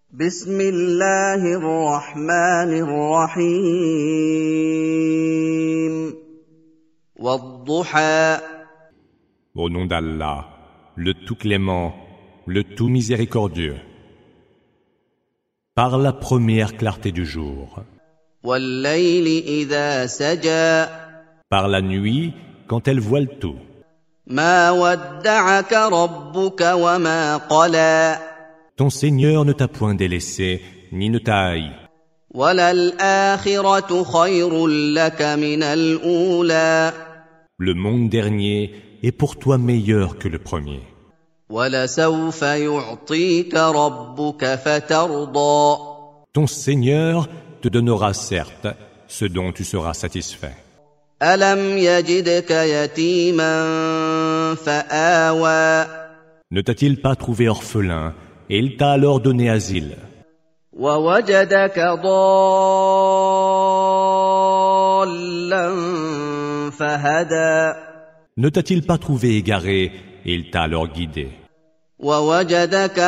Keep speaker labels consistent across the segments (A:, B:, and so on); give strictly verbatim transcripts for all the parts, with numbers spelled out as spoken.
A: بسم الله الرحمن الرحيم والضحى.
B: Au nom d'Allah, le tout clément, le tout miséricordieux. Par la première clarté du jour.
A: والليل إذا سجى.
B: Par la nuit, quand elle voile tout.
A: ما ودعك ربك وما قلى.
B: Ton Seigneur ne t'a point délaissé, ni ne t'a haï.
A: وَلَلْآخِرَةُ خَيْرٌ لَكَ مِنَ الْأُولَى.
B: Le monde dernier est pour toi meilleur que le premier.
A: وَلَسَوْفَ يُعْطِيكَ رَبُّكَ فَتَرْضَى.
B: Ton Seigneur te donnera certes ce dont tu seras satisfait.
A: أَلَمْ يَجِدْكَ يَتِيمًا فَآوَى.
B: Ne t'a-t-il pas trouvé orphelin, et il t'a alors donné asile?
A: وَوَجَدَكَ ضَالًّا فَهَدَى.
B: Ne t'a-t-il pas trouvé égaré, et il t'a alors guidé?
A: وَوَجَدَكَ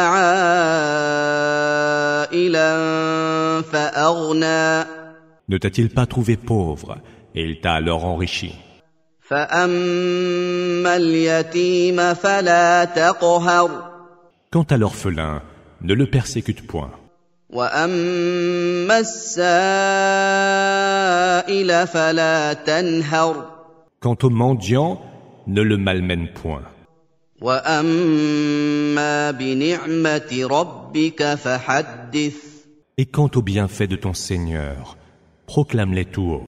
A: عَائِلًا فَأَغْنَى.
B: Ne t'a-t-il pas trouvé pauvre, et il t'a alors enrichi?
A: فَأَمَّا الْيَتِيمَ فَلَا تَقْهَرْ.
B: Quant à l'orphelin, ne le persécute point.
A: وَأَمَّا السَّائِلَ فَلَا تَنْهَرْ.
B: Quant au mendiant, ne le malmène point.
A: وَأَمَّا بِنِعْمَةِ رَبِّكَ فَحَدِّثْ.
B: Et quant aux bienfaits de ton Seigneur, proclame-les tout haut.